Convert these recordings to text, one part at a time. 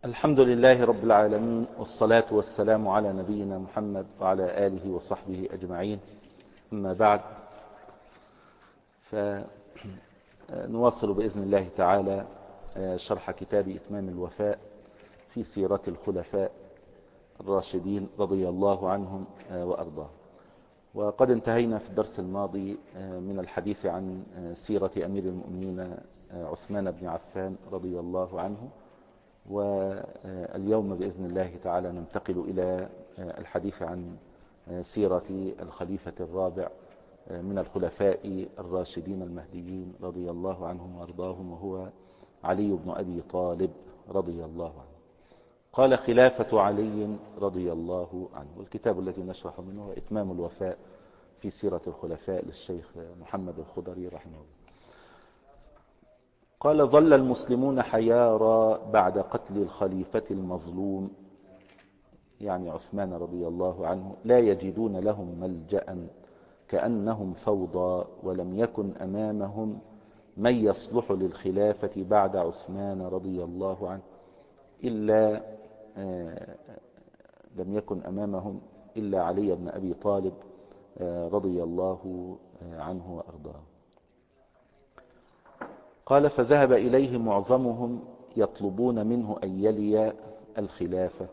الحمد لله رب العالمين، والصلاة والسلام على نبينا محمد وعلى آله وصحبه أجمعين. أما بعد، فنواصل بإذن الله تعالى شرح كتاب إتمام الوفاء في سيرة الخلفاء الراشدين رضي الله عنهم وأرضاهم. وقد انتهينا في الدرس الماضي من الحديث عن سيرة أمير المؤمنين عثمان بن عفان رضي الله عنه، واليوم بإذن الله تعالى ننتقل إلى الحديث عن سيرة الخليفة الرابع من الخلفاء الراشدين المهديين رضي الله عنهم وأرضاهم، وهو علي بن أبي طالب رضي الله عنه. قال: خلافة علي رضي الله عنه. والكتاب الذي نشرح منه هو إتمام الوفاء في سيرة الخلفاء للشيخ محمد الخضري رحمه الله. قال: ظل المسلمون حيارى بعد قتل الخليفة المظلوم، يعني عثمان رضي الله عنه، لا يجدون لهم ملجأ، كأنهم فوضى، ولم يكن أمامهم من يصلح للخلافة بعد عثمان رضي الله عنه لم يكن أمامهم إلا علي بن أبي طالب رضي الله عنه وأرضاه. قال: فذهب إليه معظمهم يطلبون منه أن يلي الخلافة،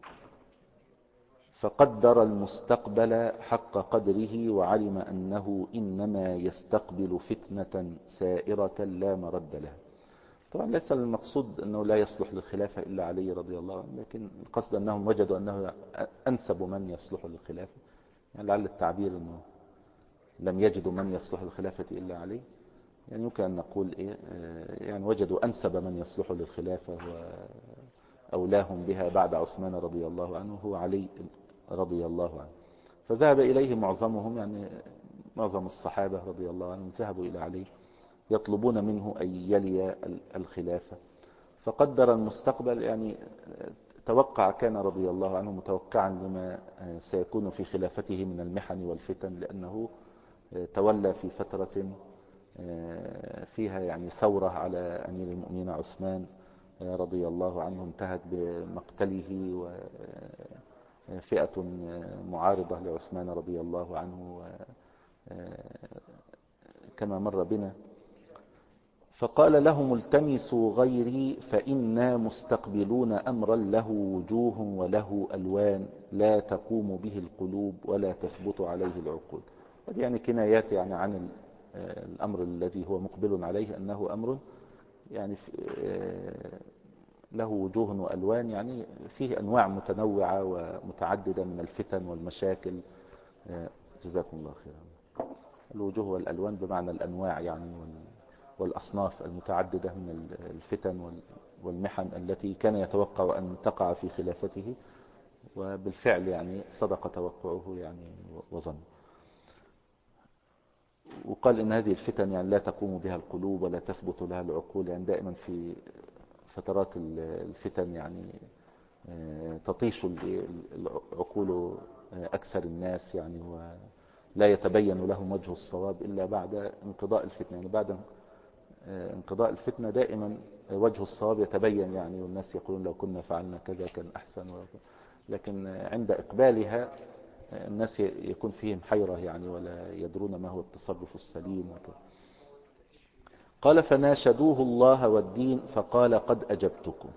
فقدر المستقبل حق قدره، وعلم أنه إنما يستقبل فتنة سائرة لا مرد لها. طبعا ليس المقصود أنه لا يصلح للخلافة إلا علي رضي الله عنه، لكن القصد أنهم وجدوا أنه أنسب من يصلح للخلافة، يعني لعل التعبير أنه لم يجدوا من يصلح للخلافة إلا علي، يعني يمكن أن نقول يعني وجدوا أنسب من يصلح للخلافة وأولاهم بها بعد عثمان رضي الله عنه هو علي رضي الله عنه. فذهب إليه معظمهم، يعني معظم الصحابة رضي الله عنهم ذهبوا إلى علي يطلبون منه أن يلي الخلافة، فقدر المستقبل، يعني توقع، كان رضي الله عنه متوقعا لما سيكون في خلافته من المحن والفتن، لأنه تولى في فترة فيها يعني ثورة على أمير المؤمنين عثمان رضي الله عنه، انتهت بمقتله، وفئة معارضة لعثمان رضي الله عنه كما مر بنا. فقال لهم: التمسوا غيري، فإنا مستقبلون أمرا له وجوه وله ألوان، لا تقوم به القلوب ولا تثبت عليه العقول. هذه يعني كنايات يعني عن الأمر الذي هو مقبل عليه، أنه أمر يعني له وجوه وألوان، يعني فيه أنواع متنوعة ومتعددة من الفتن والمشاكل. جزاكم الله خيرا. الوجوه والألوان بمعنى الأنواع يعني والأصناف المتعددة من الفتن والمحن التي كان يتوقع أن تقع في خلافته، وبالفعل يعني صدق توقعه يعني وظن. وقال إن هذه الفتن يعني لا تقوم بها القلوب ولا تثبت لها العقول، يعني دائما في فترات الفتن يعني تطيش العقول أكثر الناس، يعني ولا يتبين لهم وجه الصواب إلا بعد انقضاء الفتنة. يعني بعد انقضاء الفتنة دائما وجه الصواب يتبين، يعني والناس يقولون لو كنا فعلنا كذا كان أحسن، لكن عند إقبالها الناس يكون فيهم حيرة يعني، ولا يدرون ما هو التصرف السليم وكذا. قال: فناشدوه الله والدين، فقال: قد أجبتكم.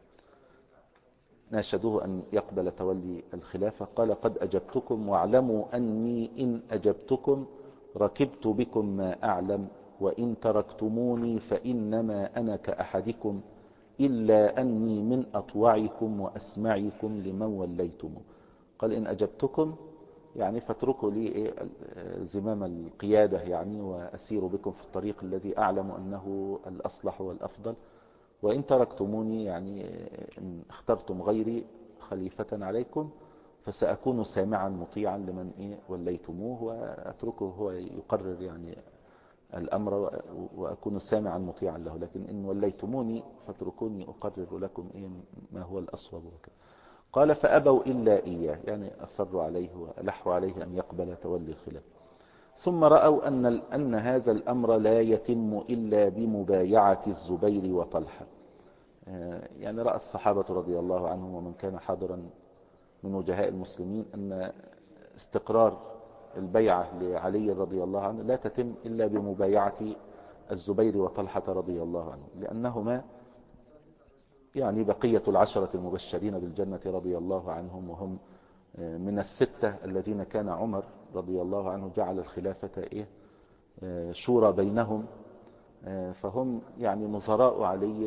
ناشدوه أن يقبل تولي الخلافة، قال: قد أجبتكم، واعلموا أني إن أجبتكم ركبت بكم ما أعلم، وإن تركتموني فإنما أنا كأحدكم، إلا أني من أطوعكم وأسمعكم لمن وليتم. قال: إن أجبتكم يعني فاتركوا لي زمام القيادة يعني، وأسير بكم في الطريق الذي أعلم أنه الأصلح والأفضل، وإن تركتموني يعني إن اخترتم غيري خليفة عليكم فسأكون سامعا مطيعا لمن وليتموه، وأتركه هو يقرر يعني الأمر، وأكون سامعا مطيعا له، لكن إن وليتموني فاتركوني أقرر لكم ما هو الأصوب وكذا. قال: فأبوا إلا إياه، يعني أصروا عليه وألحوا عليه أن يقبل تولي الخلافة. ثم رأوا أن هذا الأمر لا يتم إلا بمبايعة الزبير وطلحة. يعني رأى الصحابة رضي الله عنهم ومن كان حاضرا من وجهاء المسلمين أن استقرار البيعة لعلي رضي الله عنه لا تتم إلا بمبايعة الزبير وطلحة رضي الله عنهم، لأنهما يعني بقية العشرة المبشرين بالجنة رضي الله عنهم، وهم من الستة الذين كان عمر رضي الله عنه جعل الخلافة شورى بينهم، فهم يعني نظراء علي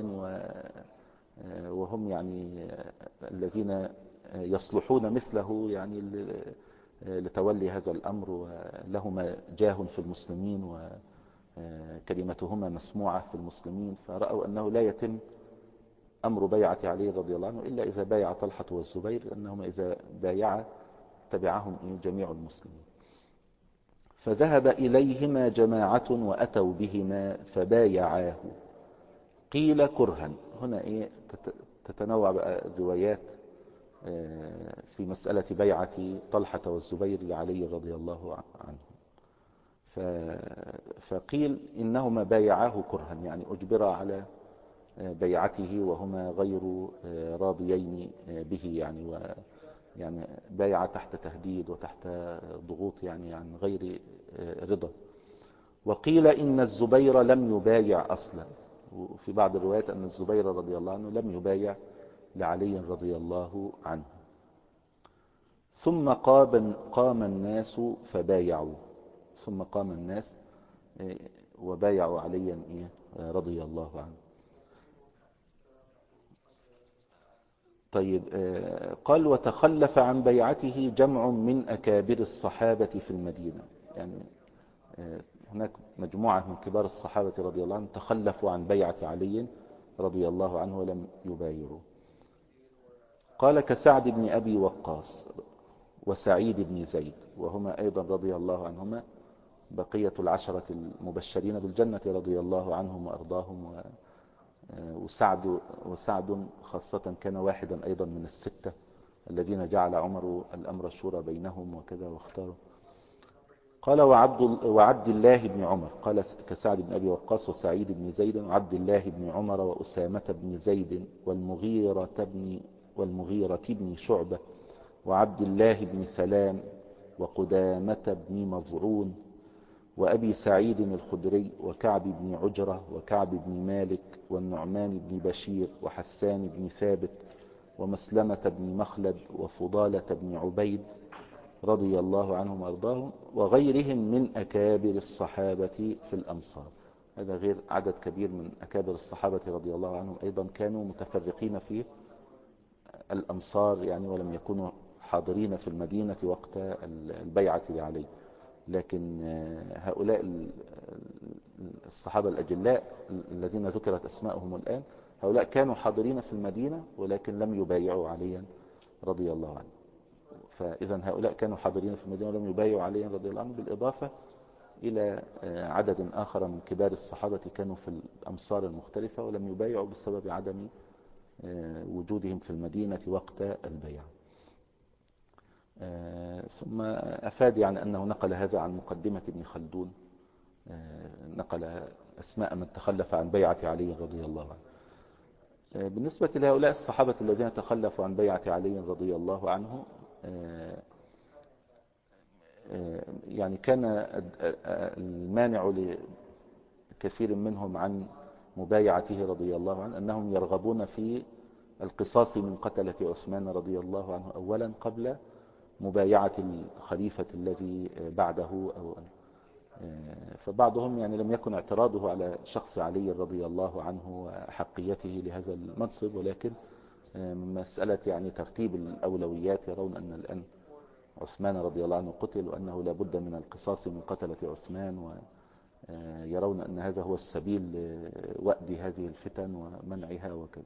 وهم يعني الذين يصلحون مثله يعني لتولي هذا الأمر، ولهما جاه في المسلمين وكلمتهما مسموعة في المسلمين، فرأوا أنه لا يتم أمر بيعة علي رضي الله عنه إلا إذا بايع طلحة والزبير، لأنهما إذا بايعا تبعهم جميع المسلمين. فذهب إليهما جماعة وأتوا بهما فبايعاه، قيل كرها. هنا تتنوع بقى الروايات في مسألة بيعة طلحة والزبير لعلي رضي الله عنه. فقيل إنهما بايعاه كرها، يعني أجبر على بيعته وهما غير راضيين به، يعني بايع تحت تهديد وتحت ضغوط يعني عن غير رضا. وقيل إن الزبير لم يبايع أصلا، وفي بعض الروايات أن الزبير رضي الله عنه لم يبايع لعلي رضي الله عنه. ثم قام الناس فبايعوا، ثم قام الناس وبايعوا عليا رضي الله عنه. طيب، قال وتخلف عن بيعته جمع من أكابر الصحابة في المدينة، يعني هناك مجموعة من كبار الصحابة رضي الله عنهم تخلفوا عن بيعة علي رضي الله عنه ولم يبايعوا. قال كسعد بن أبي وقاص وسعيد بن زيد، وهما أيضا رضي الله عنهما بقية العشرة المبشرين بالجنة رضي الله عنهم وأرضاهم. وسعد خاصة كان واحدا أيضا من الستة الذين جعل عمر الأمر شورى بينهم وكذا واختاروا. قال وعبد الله بن عمر، قال كسعد بن أبي وقاص وسعيد بن زيد وعبد الله بن عمر وأسامة بن زيد والمغيرة بن شعبة وعبد الله بن سلام وقدامة بن مظعون وأبي سعيد الخدري وكعب بن عجرة وكعب بن مالك والنعمان بن بشير وحسان بن ثابت ومسلمة بن مخلد وفضالة بن عبيد رضي الله عنهم وارضاهم، وغيرهم من أكابر الصحابة في الأمصار. هذا غير عدد كبير من أكابر الصحابة رضي الله عنهم أيضا كانوا متفرقين في الأمصار، يعني ولم يكونوا حاضرين في المدينة وقت البيعة لعلي. لكن هؤلاء الصحابة الأجلاء الذين ذكرت أسماءهم الآن، هؤلاء كانوا حاضرين في المدينة ولكن لم يبايعوا عليا رضي الله عنه. فإذا هؤلاء كانوا حاضرين في المدينة ولم يبايعوا عليا رضي الله عنه، بالإضافة إلى عدد آخر من كبار الصحابة كانوا في الأمصار المختلفة ولم يبايعوا بسبب عدم وجودهم في المدينة وقت البيعة. ثم أفاد يعني أنه نقل هذا عن مقدمة ابن خلدون، نقل أسماء من تخلف عن بيعة علي رضي الله عنه. بالنسبة لهؤلاء الصحابة الذين تخلفوا عن بيعة علي رضي الله عنه، يعني كان المانع لكثير منهم عن مبايعته رضي الله عنه أنهم يرغبون في القصاص من قتلة عثمان رضي الله عنه أولا قبل مبايعة الخليفة الذي بعده. فبعضهم يعني لم يكن اعتراضه على شخص علي رضي الله عنه وحقيته لهذا المنصب، ولكن مسألة يعني ترتيب الأولويات، يرون أن الآن عثمان رضي الله عنه قتل وأنه لابد من القصاص من قتلة عثمان، ويرون أن هذا هو السبيل لوأد هذه الفتن ومنعها وكذا.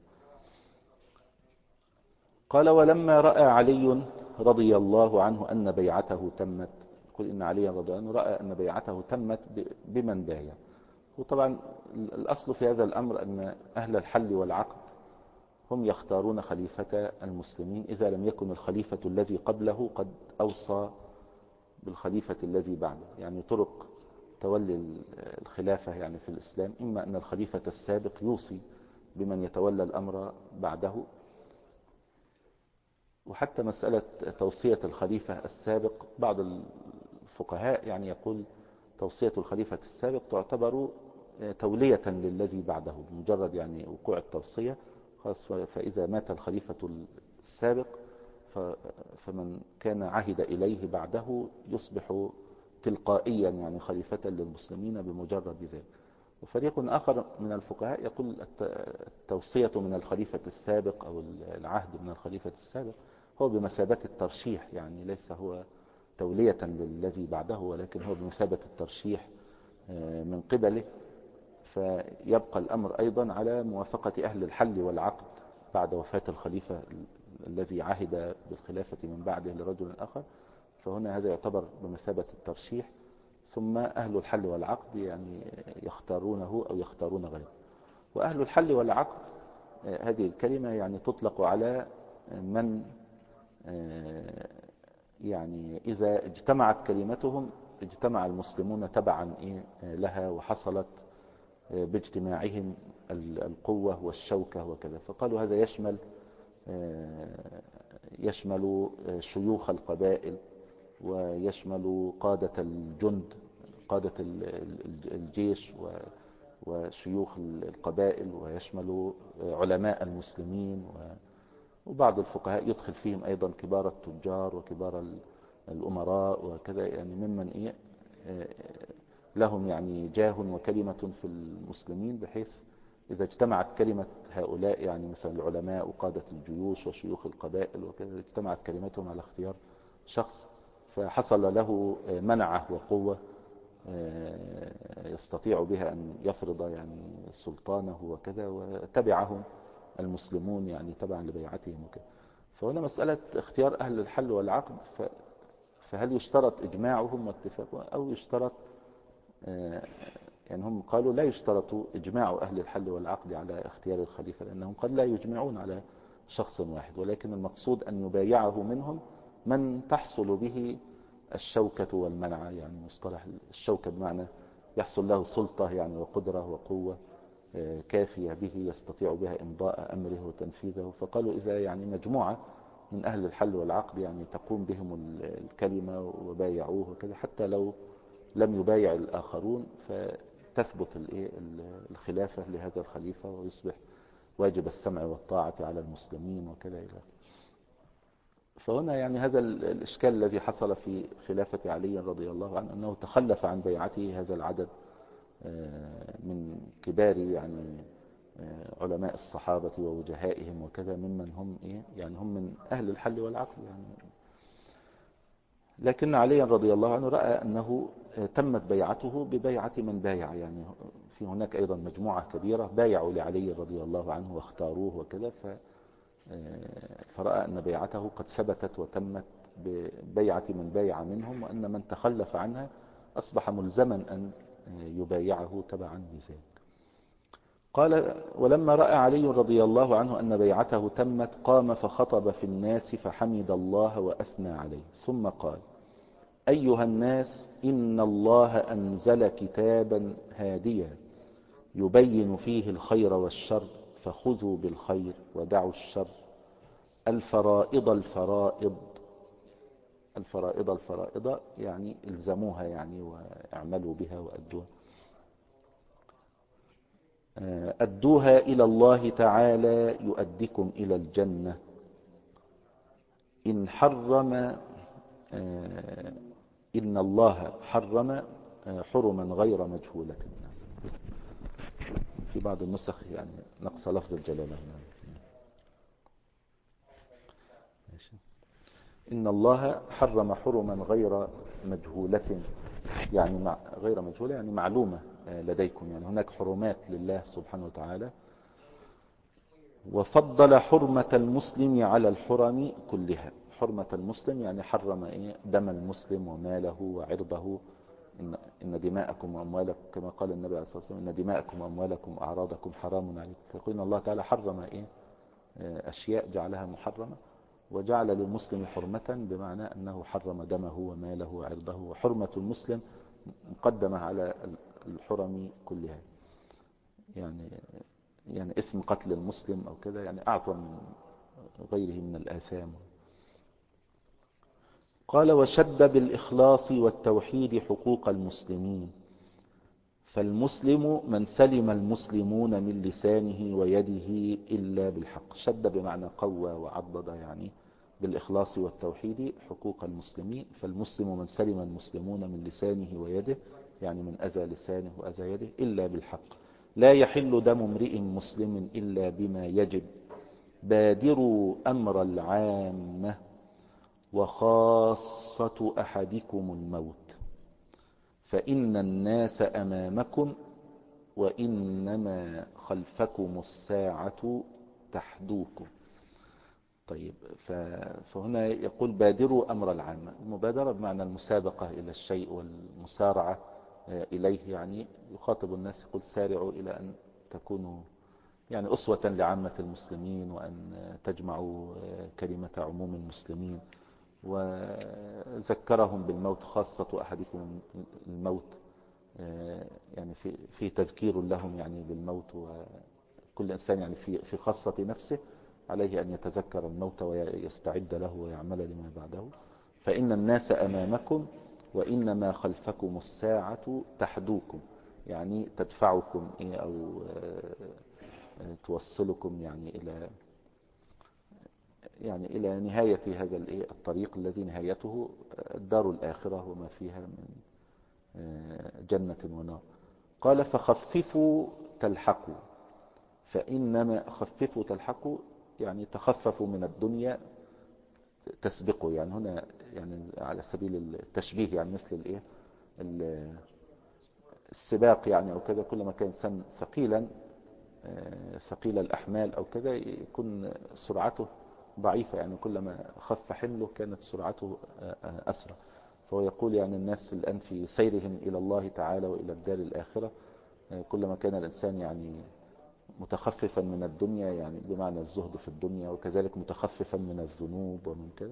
قال ولما رأى علي رضي الله عنه أن بيعته تمت، يقول إن علي رضي الله عنه رأى أن بيعته تمت بمن بايع. وطبعا الأصل في هذا الأمر أن أهل الحل والعقد هم يختارون خليفة المسلمين إذا لم يكن الخليفة الذي قبله قد أوصى بالخليفة الذي بعده. يعني طرق تولي الخلافة يعني في الإسلام، إما أن الخليفة السابق يوصي بمن يتولى الأمر بعده. وحتى مسألة توصية الخليفة السابق، بعض الفقهاء يعني يقول توصية الخليفة السابق تعتبر تولية للذي بعده، مجرد يعني وقوع التوصية خاص. فإذا مات الخليفة السابق فمن كان عهد إليه بعده يصبح تلقائيا يعني خليفة للمسلمين بمجرد ذلك. وفريق آخر من الفقهاء يقول التوصية من الخليفة السابق أو العهد من الخليفة السابق هو بمثابة الترشيح، يعني ليس هو تولية للذي بعده، ولكن هو بمثابة الترشيح من قبله. فيبقى الأمر أيضا على موافقة أهل الحل والعقد بعد وفاة الخليفة الذي عهد بالخلافة من بعده لرجل آخر. فهنا هذا يعتبر بمثابة الترشيح، ثم أهل الحل والعقد يعني يختارونه أو يختارون غيره. وأهل الحل والعقد هذه الكلمة يعني تطلق على من يعني إذا اجتمعت كلمتهم اجتمع المسلمون تبعا لها، وحصلت باجتماعهم القوة والشوكة وكذا. فقالوا هذا يشمل شيوخ القبائل، ويشمل قادة الجند، قادة الجيش وشيوخ القبائل، ويشمل علماء المسلمين، وبعض الفقهاء يدخل فيهم أيضا كبار التجار وكبار الأمراء وكذا، يعني ممن لهم يعني جاه وكلمة في المسلمين، بحيث إذا اجتمعت كلمة هؤلاء يعني مثلا العلماء وقادة الجيوش وشيوخ القبائل وكذا، اجتمعت كلمتهم على اختيار شخص فحصل له منعه وقوة يستطيع بها أن يفرض يعني سلطانه وكذا، وتبعهم المسلمون يعني تبعا لبيعتهم وكذا. فهنا مسألة اختيار أهل الحل والعقد، فهل يشترط إجماعهم واتفاقهم أو يشترط يعني هم قالوا لا يشترط إجماع أهل الحل والعقد على اختيار الخليفة، لأنهم قد لا يجمعون على شخص واحد، ولكن المقصود أن يبايعه منهم من تحصل به الشوكة والمنع. يعني مصطلح الشوكة بمعنى يحصل له سلطة يعني وقدرة وقوة كافية به يستطيع بها إمضاء أمره وتنفيذه. فقالوا إذا يعني مجموعة من أهل الحل والعقد يعني تقوم بهم الكلمة وبايعوه وكذا، حتى لو لم يبايع الآخرون فتثبت الخلافة لهذا الخليفة، ويصبح واجب السمع والطاعة على المسلمين وكذا إلى. فهنا يعني هذا الإشكال الذي حصل في خلافة علي رضي الله عنه، أنه تخلف عن بيعته هذا العدد من كبار يعني علماء الصحابة ووجهائهم وكذا، ممن هم يعني هم من أهل الحل والعقل يعني. لكن علي رضي الله عنه رأى أنه تمت بيعته ببيعة من بايع، يعني في هناك أيضا مجموعة كبيرة بايعوا لعلي رضي الله عنه واختاروه وكذا، فرأى أن بيعته قد ثبتت وتمت ببيعة من بايع منهم، وأن من تخلف عنها أصبح ملزما أن يبايعه تبعا لذلك. قال: ولما رأى علي رضي الله عنه أن بيعته تمت قام فخطب في الناس فحمد الله وأثنى عليه، ثم قال: أيها الناس، إن الله أنزل كتابا هاديا يبين فيه الخير والشر، فخذوا بالخير ودعوا الشر. الفرائض الفرائض، الفرائض الفرائض يعني الزموها يعني واعملوا بها وأدوها. أدوها إلى الله تعالى يؤدكم إلى الجنة. إن حرم إن الله حرم حرما غير مجهولة. في بعض النسخ يعني نقص لفظ الجلالة. إن الله حرم حرما غير مجهولة، يعني غير مجهولة يعني معلومة لديكم، يعني هناك حرمات لله سبحانه وتعالى. وفضل حرمة المسلم على الحرم كلها. حرمة المسلم يعني حرم دم المسلم وماله وعرضه. إن دماءكم وأموالكم، كما قال النبي عليه الصلاة والسلام: إن دماءكم وأموالكم وأعراضكم حرام عليكم. فيقول إن الله تعالى حرم أشياء جعلها محرمة، وجعل للمسلم حرمة بمعنى أنه حرم دمه وماله وعرضه. وحرمة المسلم مقدمة على الحرم كلها، يعني يعني اسم قتل المسلم أو كذا يعني أعظم من غيره من الآثام. قال وشد بالإخلاص والتوحيد حقوق المسلمين، فالمسلم من سلم المسلمون من لسانه ويده إلا بالحق. شد بمعنى قوى وعضد، يعني بالإخلاص والتوحيد حقوق المسلمين، فالمسلم من سلم المسلمون من لسانه ويده، يعني من أذى لسانه وأذى يده، إلا بالحق. لا يحل دم امرئ مسلم إلا بما يجب، بادروا أمر العامة وخاصة أحدكم الموت، فإن الناس أمامكم وإنما خلفكم الساعة تحدوكم. طيب، فهنا يقول بادروا أمر العامة. المبادرة بمعنى المسابقة إلى الشيء والمسارعة إليه، يعني يخاطب الناس يقول سارعوا إلى أن تكونوا يعني أسوة لعامة المسلمين، وأن تجمعوا كلمة عموم المسلمين. وذكرهم بالموت، خاصة أحدكم الموت، يعني في تذكير لهم يعني بالموت. وكل إنسان يعني في خاصة نفسه عليه أن يتذكر الموت ويستعد له ويعمل لما بعده. فإن الناس أمامكم وإنما خلفكم الساعة تحدوكم، يعني تدفعكم أو توصلكم يعني إلى نهاية هذا الطريق الذي نهايته الدار الآخرة وما فيها من جنة ونار. قال فخففوا تلحقوا، فإنما خففوا تلحقوا يعني تخففوا من الدنيا تسبقوا. يعني هنا يعني على سبيل التشبيه، يعني مثل السباق يعني أو كذا. كلما كان إنسان ثقيلا ثقيل الأحمال أو كذا يكون سرعته ضعيفة، يعني كلما خف حمله كانت سرعته أسرع. فهو يقول يعني الناس الآن في سيرهم إلى الله تعالى وإلى الدار الآخرة، كلما كان الإنسان يعني متخففا من الدنيا، يعني بمعنى الزهد في الدنيا، وكذلك متخففا من الذنوب ومن كذا،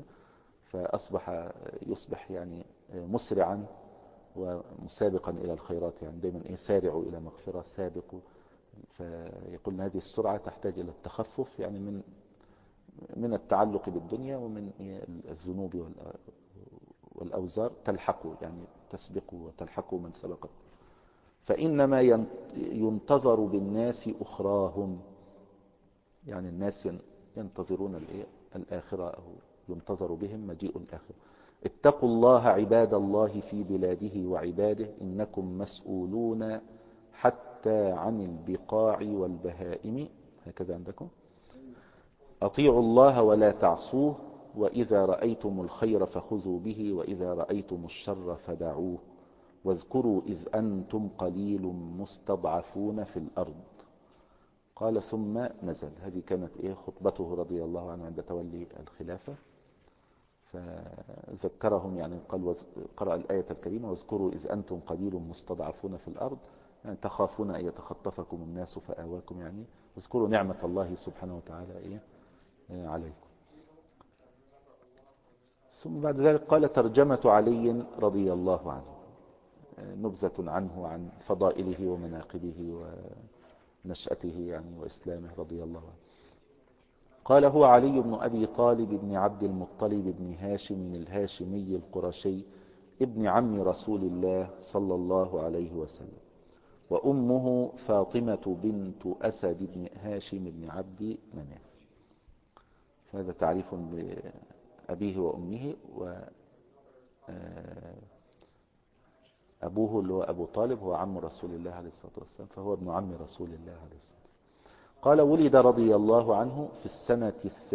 يصبح يعني مسرعا ومسابقا إلى الخيرات. يعني دايما سارعوا إلى مغفرة، سابقوا. فيقول هذه السرعة تحتاج إلى التخفف، يعني من التعلق بالدنيا ومن الذنوب والأوزار. تلحقوا يعني تسبقوا وتلحقوا من سبقت. فإنما ينتظر بالناس أخراهم، يعني الناس ينتظرون الآخرة، أو ينتظر بهم مجيء الآخرة. اتقوا الله عباد الله في بلاده وعباده، إنكم مسؤولون حتى عن البقاع والبهائم. هكذا عندكم. أطيعوا الله ولا تعصوه، وإذا رأيتم الخير فخذوا به، وإذا رأيتم الشر فدعوه، واذكروا إذ أنتم قليل مستضعفون في الأرض. قال ثم نزل. هذه كانت خطبته رضي الله عنه عند تولي الخلافة. فذكرهم، يعني قال قرأ الآية الكريمة واذكروا إذ أنتم قليل مستضعفون في الأرض، يعني تخافون أن يتخطفكم الناس فآواكم، يعني واذكروا نعمة الله سبحانه وتعالى عليكم. ثم بعد ذلك قال ترجمة علي رضي الله عنه، نبذة عنه وعن فضائله ومناقبه ونشأته يعني وإسلامه رضي الله عنه. قال هو علي بن أبي طالب بن عبد المطلب بن هاشم الهاشمي القرشي، ابن عم رسول الله صلى الله عليه وسلم، وأمه فاطمة بنت أسد بن هاشم بن عبد مناف. هذا تعريف بأبيه وأمه. وأبوه اللي هو أبو طالب هو عم رسول الله عليه الصلاة والسلام، فهو ابن عم رسول الله عليه الصلاة والسلام. قال ولد رضي الله عنه في السنة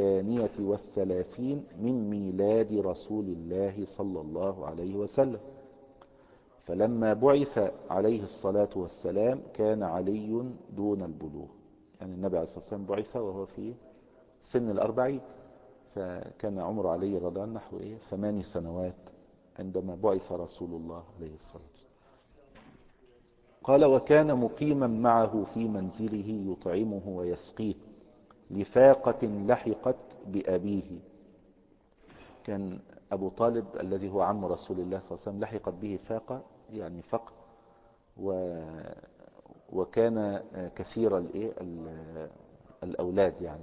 32 من ميلاد رسول الله صلى الله عليه وسلم، فلما بعث عليه الصلاة والسلام كان علي دون البلوغ. يعني النبي عليه الصلاة والسلام بعث وهو في سن 40، فكان عمر علي رضي الله عنه نحو 8 سنوات عندما بعث رسول الله عليه الصلاة والسلام. قال وكان مقيما معه في منزله يطعمه ويسقيه لفاقة لحقت بأبيه. كان أبو طالب الذي هو عم رسول الله صلى الله عليه وسلم لحقت به فاقة، يعني فقر وكان كثير الأولاد يعني.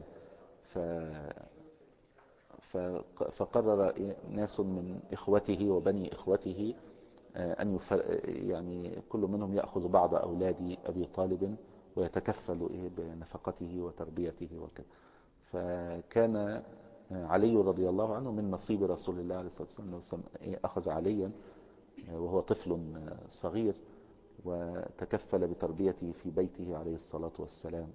فقرر ناس من إخوته وبني إخوته أن يعني كل منهم يأخذ بعض أولاد أبي طالب ويتكفل بنفقته وتربيته وكذا. فكان علي رضي الله عنه من نصيب رسول الله عليه الصلاة والسلام، أخذ عليا وهو طفل صغير وتكفل بتربيته في بيته عليه الصلاة والسلام.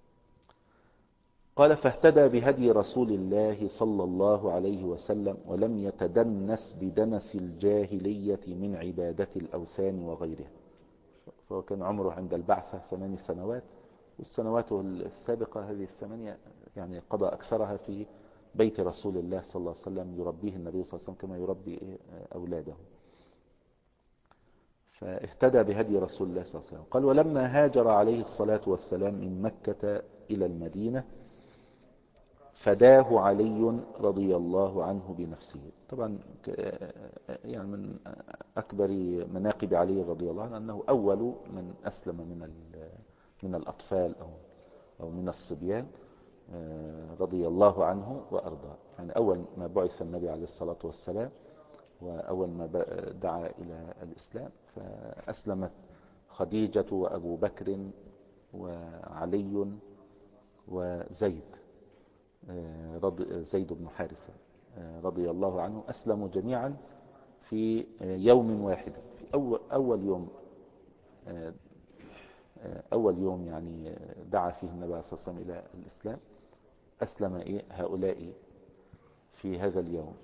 قال فاهتدى بهدي رسول الله صلى الله عليه وسلم ولم يتدنس بدنس الجاهلية من عبادة الأوثان وغيرها. فهو كان عمره عند البعثة 8 سنوات، والسنوات السابقة هذه 8 يعني قضى أكثرها في بيت رسول الله صلى الله عليه وسلم يربيه النبي صلى الله عليه وسلم كما يربي أولاده. فاهتدى بهدي رسول الله صلى الله عليه وسلم. قال ولما هاجر عليه الصلاة والسلام من مكة إلى المدينة فداه علي رضي الله عنه بنفسه. طبعا يعني من أكبر مناقب علي رضي الله عنه أنه أول من أسلم من الأطفال أو من الصبيان رضي الله عنه وأرضاه. يعني أول ما بعث النبي عليه الصلاة والسلام وأول ما دعا إلى الإسلام فأسلمت خديجة وأبو بكر وعلي وزيد زيد بن حارثة رضي الله عنه. أسلموا جميعا في يوم واحد، في أول يوم يعني دعا فيه النبي عليه الصلاة والسلام إلى الإسلام. أسلم هؤلاء في هذا اليوم.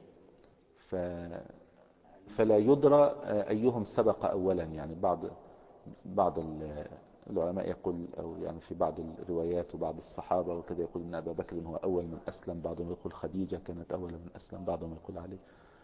فلا يدرى أيهم سبق أولا. يعني بعض العلماء يقول، أو يعني في بعض الروايات وبعض الصحابة وكذا يقول أن أبا بكر هو أول من أسلم، بعضهم يقول خديجة كانت أول من أسلم، بعضهم يقول علي.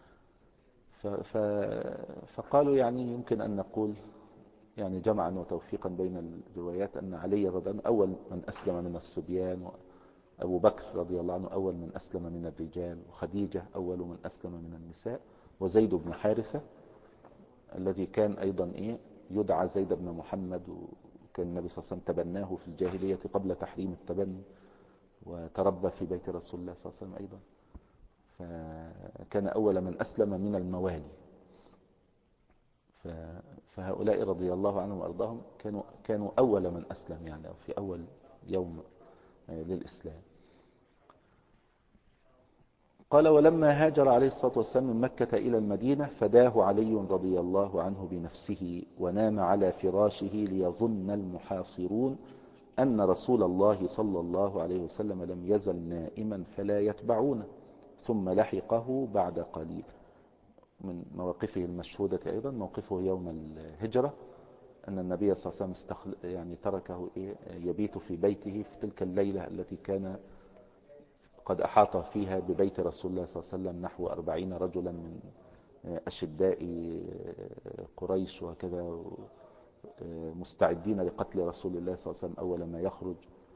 فقالوا يعني يمكن أن نقول يعني جمعا وتوفيقا بين الروايات أن علي رضي الله عنه أول من أسلم من الصبيان، وأبو بكر رضي الله عنه أول من أسلم من الرجال، وخديجة أول من أسلم من النساء، وزيد بن حارثة الذي كان أيضا يدعى زيد بن محمد، وكان النبي صلى الله عليه وسلم تبناه في الجاهلية قبل تحريم التبني، وتربى في بيت رسول الله صلى الله عليه وسلم أيضا. فكان أول من أسلم من الموالي. فهؤلاء رضي الله عنهم وأرضاهم كانوا أول من أسلم يعني، أو في أول يوم للإسلام. قال ولما هاجر عليه الصلاة والسلام من مكة إلى المدينة فداه علي رضي الله عنه بنفسه ونام على فراشه ليظن المحاصرون أن رسول الله صلى الله عليه وسلم لم يزل نائما فلا يتبعونه، ثم لحقه بعد قليل. من مواقفه المشهودة أيضا موقفه يوم الهجرة، أن النبي صلى الله عليه وسلم يعني تركه يبيت في بيته في تلك الليلة التي كان قد أحاط فيها ببيت رسول الله صلى الله عليه وسلم نحو 40 رجلا من أشداء قريش وكذا، مستعدين لقتل رسول الله صلى الله عليه وسلم أول ما يخرج.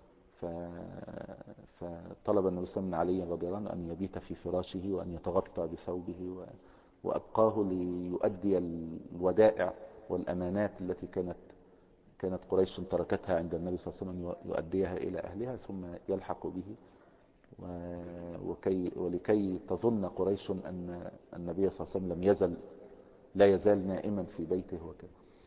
فطلب النبي صلى الله عليه وسلم من علي رضي الله عنه أن يبيت في فراشه وأن يتغطى بثوبه، وأبقاه ليؤدي الودائع والأمانات التي كانت قريش تركتها عند النبي صلى الله عليه وسلم يؤديها إلى أهلها ثم يلحق به، ولكي تظن قريش أن النبي صلى الله عليه وسلم لا يزال نائما في بيته وكذا.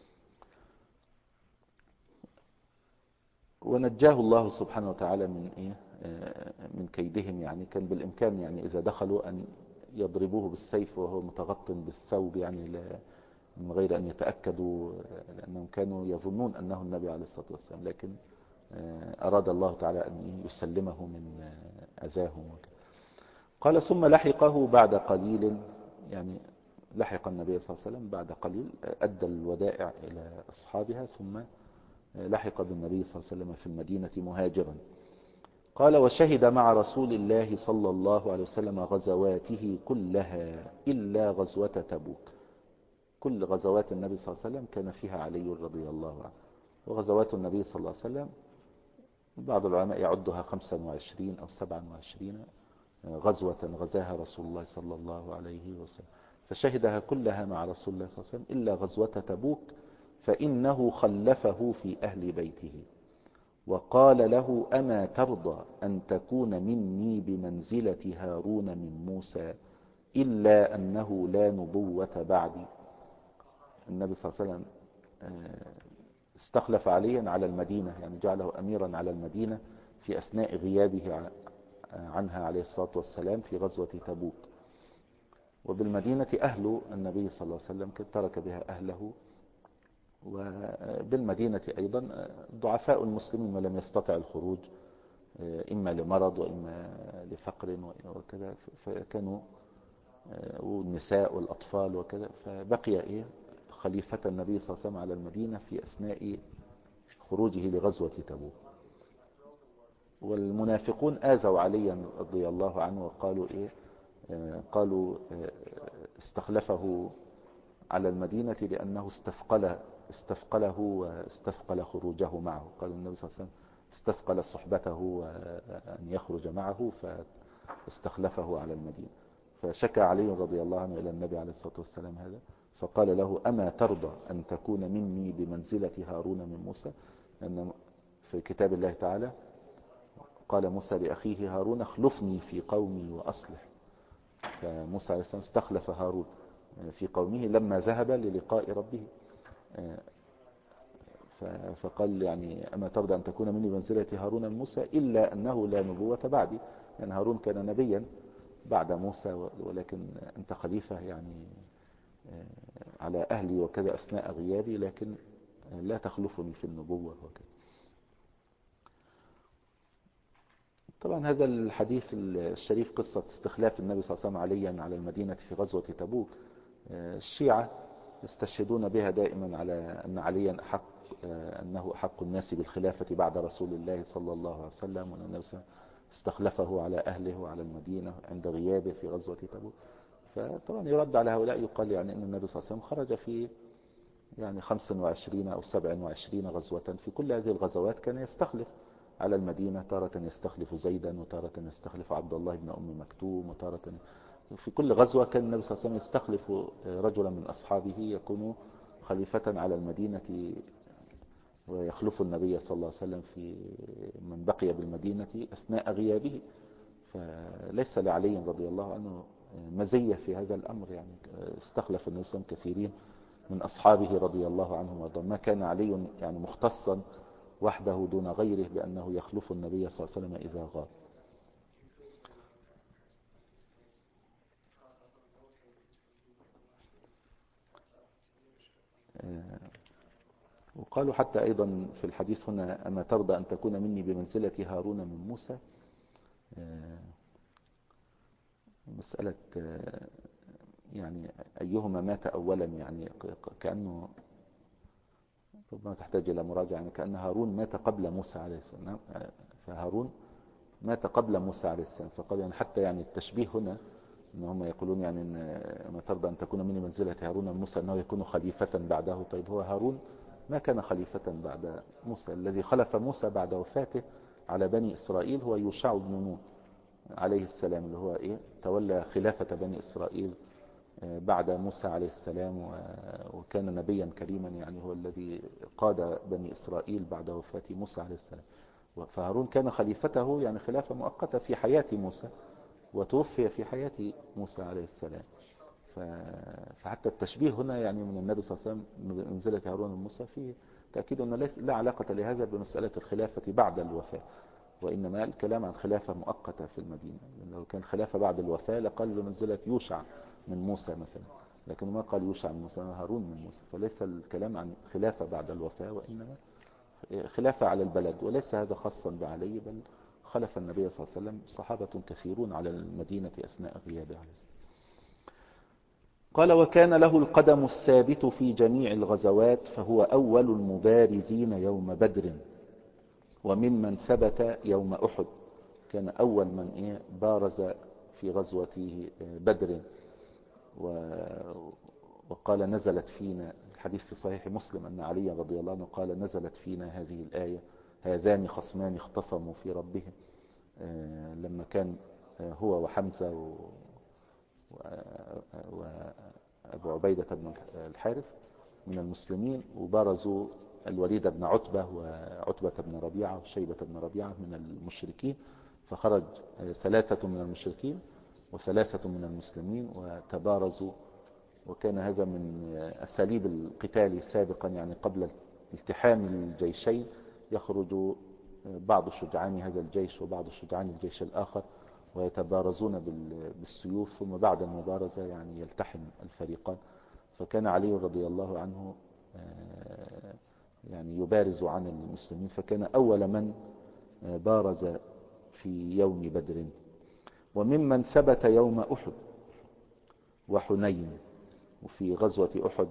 ونجاه الله سبحانه وتعالى من كيدهم. يعني كان بالإمكان يعني إذا دخلوا أن يضربوه بالسيف وهو متغطى بالثوب، يعني من غير أن يتأكدوا، لأنهم كانوا يظنون أنه النبي عليه الصلاة والسلام، لكن أراد الله تعالى أن يسلمه من أذاهم. قال ثم لحقه بعد قليل، يعني لحق النبي صلى الله عليه وسلم بعد قليل، أدى الودائع إلى أصحابها ثم لحق بالنبي صلى الله عليه وسلم في المدينة مهاجرا. قال وشهد مع رسول الله صلى الله عليه وسلم غزواته كلها إلا غزوة تبوك. كل غزوات النبي صلى الله عليه وسلم كان فيها علي رضي الله عنه. وغزوات النبي صلى الله عليه وسلم بعض العلماء يعدها 25 أو 27 غزوة غزاها رسول الله صلى الله عليه وسلم، فشهدها كلها مع رسول الله صلى الله عليه وسلم إلا غزوة تبوك، فإنه خلفه في أهل بيته، وقال له: أما ترضى أن تكون مني بمنزلة هارون من موسى، إلا أنه لا نبوة بعدي. النبي صلى الله عليه وسلم استخلف عليا على المدينة، يعني جعله أميرا على المدينة في أثناء غيابه عنها عليه الصلاة والسلام في غزوة تبوك. وبالمدينة أهل النبي صلى الله عليه وسلم ترك بها أهله، وبالمدينة أيضا ضعفاء المسلمين ولم يستطع الخروج، إما لمرض وإما لفقر وكذا، فكانوا والنساء والأطفال وكذا، فبقي خليفة النبي صلى الله عليه وسلم على المدينة في أثناء خروجه لغزوة تبوك. والمنافقون آذوا عليا رضي الله عنه وقالوا قالوا استخلفه على المدينة لأنه استثقله واستثقل خروجه معه. قال النبي صلى الله عليه وسلم استثقل صحبته أن يخرج معه فاستخلفه على المدينة. فشكى علي رضي الله عنه إلى النبي عليه الصلاة والسلام هذا، فقال له: أما ترضى أن تكون مني بمنزلة هارون من موسى؟ لأن في كتاب الله تعالى قال موسى لأخيه هارون: اخلفني في قومي وأصلح. فموسى عليه السلام استخلف هارون في قومه لما ذهب للقاء ربه، فقال يعني: أما ترضى أن تكون مني بمنزلة هارون من موسى، إلا أنه لا نبوة بعدي. يعني هارون كان نبيا بعد موسى، ولكن أنت خليفة يعني على أهلي وكذا أثناء غيابي، لكن لا تخلفني في النبوة وكذا. طبعا هذا الحديث الشريف قصة استخلاف النبي صلى الله عليه وسلم عليا على المدينة في غزوة تبوك، الشيعة يستشهدون بها دائما على أن عليا أنه أحق الناس بالخلافة بعد رسول الله صلى الله عليه وسلم، وأن النبي صلى الله عليه وسلم استخلفه على أهله وعلى المدينة عند غيابه في غزوة تبوك. فطبعا يرد على هؤلاء، يقال يعني أن النبي صلى الله عليه وسلم خرج في يعني 25 أو 27 غزوة، في كل هذه الغزوات كان يستخلف على المدينة، تارة يستخلف زيدا، وتارة يستخلف عبد الله بن أم مكتوم، وتارة في كل غزوة كان النبي صلى الله عليه وسلم يستخلف رجلا من أصحابه يكون خليفة على المدينة، ويخلف النبي صلى الله عليه وسلم في من بقي بالمدينة أثناء غيابه. فليس لعلي رضي الله عنه مزية في هذا الأمر، يعني استخلف النبي صلى الله عليه وسلم كثيرين من أصحابه رضي الله عنهم وارضاهم. ما كان علي يعني مختصا وحده دون غيره بأنه يخلف النبي صلى الله عليه وسلم إذا غاب. وقالوا حتى أيضا في الحديث هنا: أما ترضى أن تكون مني بمنزلة هارون من موسى؟ مسألة يعني أيهما مات أولا، يعني كأنه ربما تحتاج إلى مراجعة، يعني كأن هارون مات قبل موسى عليه السلام، فهارون مات قبل موسى عليه السلام. فقال يعني حتى يعني التشبيه هنا ان هم يقولون يعني ان ما ترضى ان تكون مني منزلة هارون من موسى انه يكون خليفة بعده. طيب هو هارون ما كان خليفة بعد موسى، الذي خلف موسى بعد وفاته على بني اسرائيل هو يوشع بن نون عليه السلام، اللي هو تولى خلافة بني اسرائيل بعد موسى عليه السلام، وكان نبيا كريما، يعني هو الذي قاد بني اسرائيل بعد وفاة موسى عليه السلام. فهارون كان خليفته يعني خلافة مؤقتة في حياة موسى، وتوفي في حياة موسى عليه السلام. فحتى التشبيه هنا يعني من النبي صلى الله عليه وسلم منزلة هارون من موسى فيه تأكيد أن لا علاقة لهذا بمسألة الخلافة بعد الوفاة، وإنما الكلام عن خلافة مؤقتة في المدينة. لو كان خلافة بعد الوفاة لقال بمنزلة يوشع من موسى مثلا، لكن ما قال يوشع من موسى، هارون من موسى. فليس الكلام عن خلافة بعد الوفاة، وإنما خلافة على البلد. وليس هذا خاصا بعلي، بل خلف النبي صلى الله عليه وسلم صحابة كثيرون على المدينة أثناء غيابه عليه السلام. قال: وكان له القدم الثابت في جميع الغزوات، فهو أول المبارزين يوم بدر، وممن ثبت يوم أحد. كان أول من بارز في غزوة بدر. وقال: نزلت فينا، الحديث في صحيح مسلم أن علي رضي الله عنه قال: نزلت فينا هذه الآية: هذان خصمان اختصموا في ربهم. لما كان هو وحمزة وأبو عبيدة بن الحارث من المسلمين، وبارزوا الوليد بن عتبة وعتبة بن ربيعة وشيبة بن ربيعة من المشركين، فخرج 3 من المشركين و3 من المسلمين وتبارزوا. وكان هذا من أساليب القتال سابقا، يعني قبل التحام الجيشين يخرج بعض شجعان هذا الجيش وبعض شجعان الجيش الآخر ويتبارزون بالسيوف، ثم بعد المبارزة يعني يلتحم الفريقان. فكان علي رضي الله عنه يعني يبارز عن المسلمين، فكان أول من بارز في يوم بدر. وممن ثبت يوم أحد وحنين. وفي غزوة أحد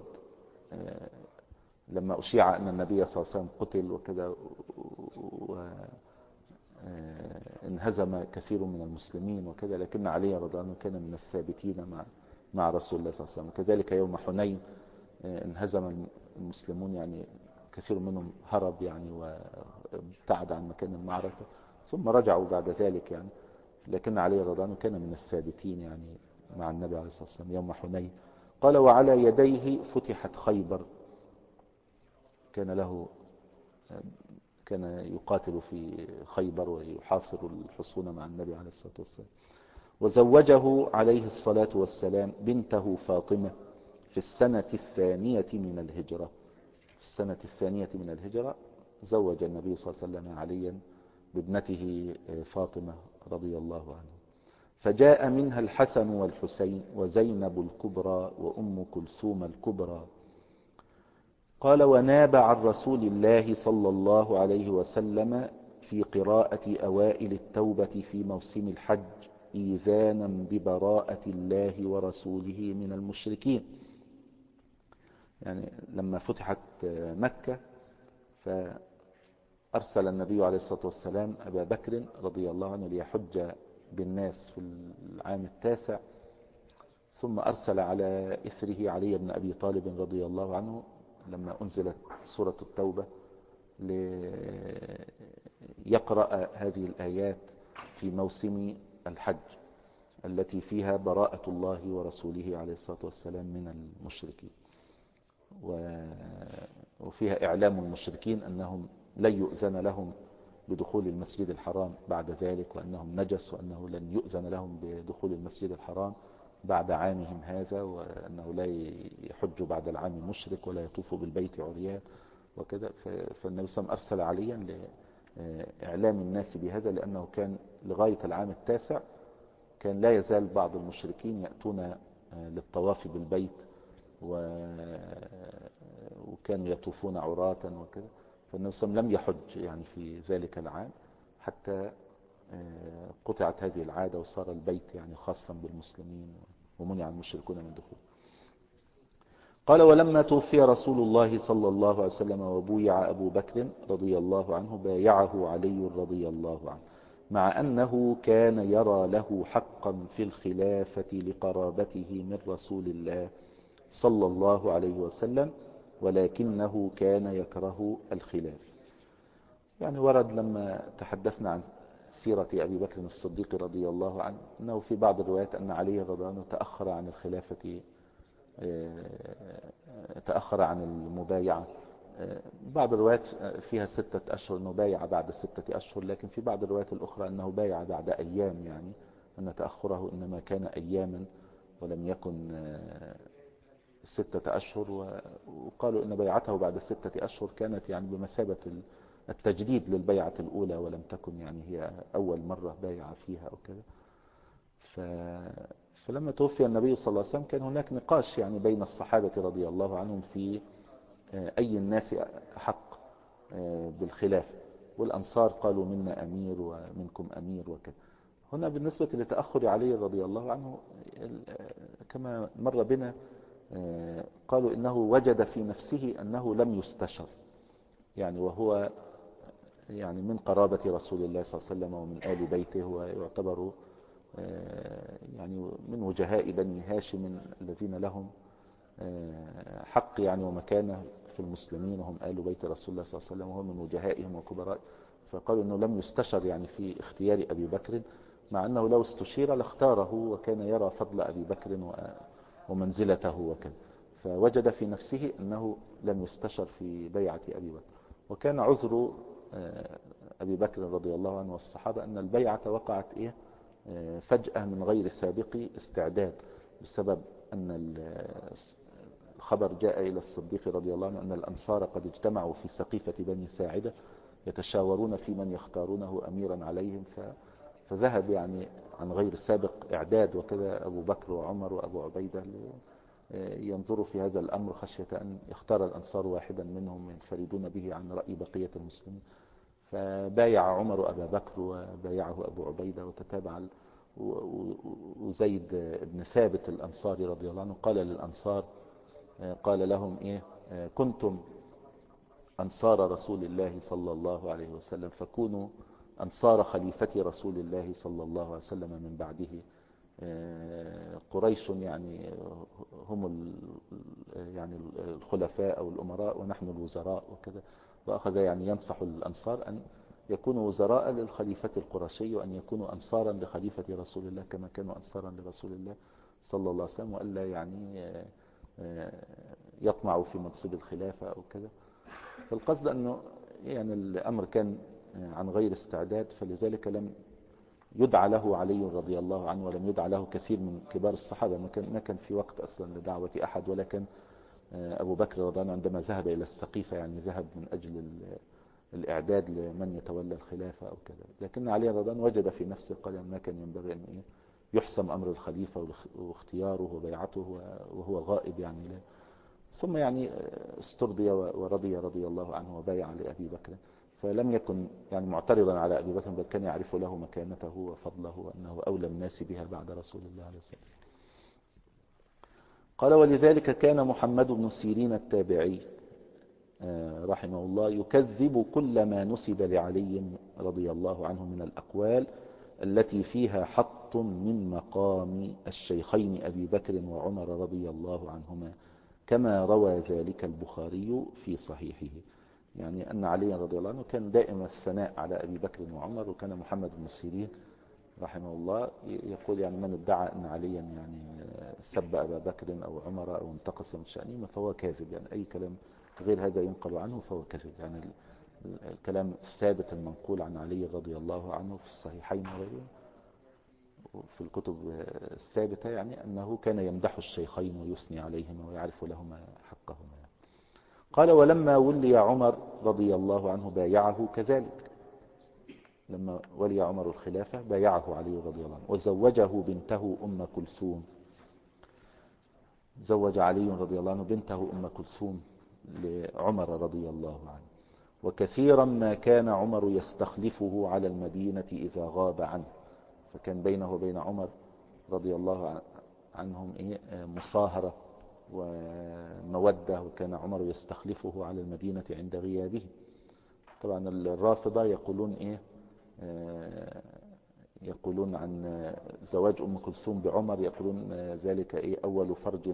لما أشيع أن النبي صلى الله عليه وسلم قتل وكذا، انهزم كثير من المسلمين وكذا، لكن علي رضي الله عنه كان من الثابتين مع رسول الله صلى الله عليه وسلم. كذلك يوم حنين انهزم المسلمون، يعني كثير منهم هرب يعني وابتعد عن مكان المعركة، ثم رجعوا بعد ذلك يعني، لكن علي رضي الله عنه كان من الثابتين يعني مع النبي عليه الصلاة والسلام يوم حنين. قال وعلى يديه فتحت خيبر. كان يقاتل في خيبر ويحاصر الحصون مع النبي عليه الصلاة والسلام. وزوجه عليه الصلاة والسلام بنته فاطمة في السنة 2 من الهجرة. في السنة 2 من الهجرة زوج النبي صلى الله عليه وسلم عليا بابنته فاطمة رضي الله عنه. فجاء منها الحسن والحسين وزينب الكبرى وأم كلثوم الكبرى. قال وناب عن رسول الله صلى الله عليه وسلم في قراءة أوائل التوبة في موسم الحج إيذانا ببراءة الله ورسوله من المشركين. يعني لما فتحت مكة فأرسل النبي عليه الصلاة والسلام أبا بكر رضي الله عنه ليحج بالناس في العام 9، ثم أرسل على إثره علي بن أبي طالب رضي الله عنه لما أنزلت سورة التوبة ليقرأ هذه الآيات في موسم الحج التي فيها براءة الله ورسوله عليه الصلاة والسلام من المشركين، وفيها إعلام المشركين أنهم لن يؤذن لهم بدخول المسجد الحرام بعد ذلك، وأنهم نجس، وأنه لن يؤذن لهم بدخول المسجد الحرام بعد عامهم هذا، وأنه لا يحج بعد العام مشرك ولا يطوف بالبيت عريان وكذا. فالنبي صلى الله عليه وسلم أرسل عليا لإعلام الناس بهذا، لأنه كان لغاية العام 9 كان لا يزال بعض المشركين يأتون للطواف بالبيت وكانوا يطوفون عراة وكذا. فالنبي صلى الله عليه وسلم لم يحج يعني في ذلك العام حتى قطعت هذه العادة وصار البيت يعني خاصا بالمسلمين ومنع المشركون من دخول. قال ولما توفي رسول الله صلى الله عليه وسلم وبويع أبو بكر رضي الله عنه بايعه علي رضي الله عنه، مع أنه كان يرى له حقا في الخلافة لقرابته من رسول الله صلى الله عليه وسلم، ولكنه كان يكره الخلاف. يعني ورد لما تحدثنا عن سيرة أبي بكر الصديق رضي الله عنه أنه في بعض الروايات أن علي رضي الله عنه تأخر عن الخلافة، تأخر عن المبايعة. بعض الروايات فيها 6 أشهر أنه بايع بعد 6 أشهر، لكن في بعض الروايات الأخرى أنه بايع بعد أيام، يعني أن تأخره إنما كان أياما ولم يكن 6 أشهر. وقالوا إن بيعته بعد 6 أشهر كانت يعني بمثابة التجديد للبيعة الأولى، ولم تكن يعني هي أول مرة بايع فيها أو كذا. فلما توفي النبي صلى الله عليه وسلم كان هناك نقاش يعني بين الصحابة رضي الله عنهم في أي الناس أحق بالخلافة، والأنصار قالوا منا أمير ومنكم أمير وكذا. هنا بالنسبة لتأخر علي رضي الله عنه كما مر بنا قالوا إنه وجد في نفسه أنه لم يستشر، يعني وهو يعني من قرابة رسول الله صلى الله عليه وسلم ومن آل بيته، ويعتبر يعني من وجهاء بني هاشم الذين لهم حق يعني ومكانة في المسلمين، وهم آل بيت رسول الله صلى الله عليه وسلم وهم من وجهائهم وكبراء. فقالوا أنه لم يستشر يعني في اختيار أبي بكر، مع أنه لو استشير لاختاره، وكان يرى فضل أبي بكر ومنزلته وكذا. فوجد في نفسه أنه لم يستشر في بيعة أبي بكر. وكان عذر أبي بكر رضي الله عنه والصحابة أن البيعة وقعت فجأة من غير سابق استعداد، بسبب أن الخبر جاء إلى الصديق رضي الله عنه أن الأنصار قد اجتمعوا في سقيفة بني ساعدة يتشاورون في من يختارونه أميرا عليهم، فذهب يعني عن غير سابق إعداد، وكذا أبو بكر وعمر وأبو عبيدة ينظروا في هذا الأمر خشية أن يختار الأنصار واحدا منهم ينفردون به عن رأي بقية المسلمين. فبايع عمر أبا بكر وبايعه أبو عبيدة وتتابع. وزيد بن ثابت الأنصاري رضي الله عنه قال للأنصار، قال لهم كنتم أنصار رسول الله صلى الله عليه وسلم فكونوا أنصار خليفة رسول الله صلى الله عليه وسلم من بعده. قريش يعني هم يعني الخلفاء أو الأمراء ونحن الوزراء وكذا. وأخذ يعني ينصح الأنصار أن يكونوا وزراء للخليفة القرشي، وأن يكونوا أنصارا لخليفة رسول الله كما كانوا أنصارا لرسول الله صلى الله عليه وسلم، وألا يعني يطمعوا في منصب الخلافة أو كذا. فالقصد أنه يعني الأمر كان عن غير استعداد، فلذلك لم يدعى له علي رضي الله عنه، ولم يدعى له كثير من كبار الصحابة. ما كان في وقت أصلا لدعوة أحد، ولكن أبو بكر رضي الله عنه عندما ذهب إلى السقيفة يعني ذهب من أجل الإعداد لمن يتولى الخلافة أو كذا. لكن علي رضي الله عنه وجد في نفسه قال ما كان ينبغي أن يحسم أمر الخليفة واختياره وبيعته وهو غائب يعني لا. ثم يعني استرضي ورضي رضي الله عنه وبايع لأبي بكر، فلم يكن يعني معترضا على أبي بكر، بل كان يعرف له مكانته وفضله وأنه أولى الناس بها بعد رسول الله عليه وسلم. قال ولذلك كان محمد بن سيرين التابعي رحمه الله يكذب كل ما نسب لعلي رضي الله عنه من الأقوال التي فيها حط من مقام الشيخين أبي بكر وعمر رضي الله عنهما، كما روى ذلك البخاري في صحيحه. يعني أن علي رضي الله عنه كان دائم الثناء على أبي بكر وعمر. وكان محمد بن سيرين رحمه الله يقول يعني من ادعى أن عليا يعني سب أبا بكر أو عمر أو انتقص من شأنه فهو كاذب، يعني أي كلام غير هذا ينقل عنه فهو كذب. يعني الكلام الثابت المنقول عن علي رضي الله عنه في الصحيحين وغيره في الكتب الثابتة يعني أنه كان يمدح الشيخين ويثني عليهما ويعرف لهما حقهما. قال ولما ولي عمر رضي الله عنه بايعه كذلك. لما ولي عمر الخلافة بايعه علي رضي الله عنه وزوجه بنته أم كلثوم. زوج علي رضي الله عنه بنته أم كلثوم لعمر رضي الله عنه. وكثيرا ما كان عمر يستخلفه على المدينة إذا غاب عنه، فكان بينه وبين عمر رضي الله عنهم مصاهرة ومودة، وكان عمر يستخلفه على المدينة عند غيابه. طبعا الرافضة يقولون عن زواج أم كلثوم بعمر، يقولون ذلك أول فرج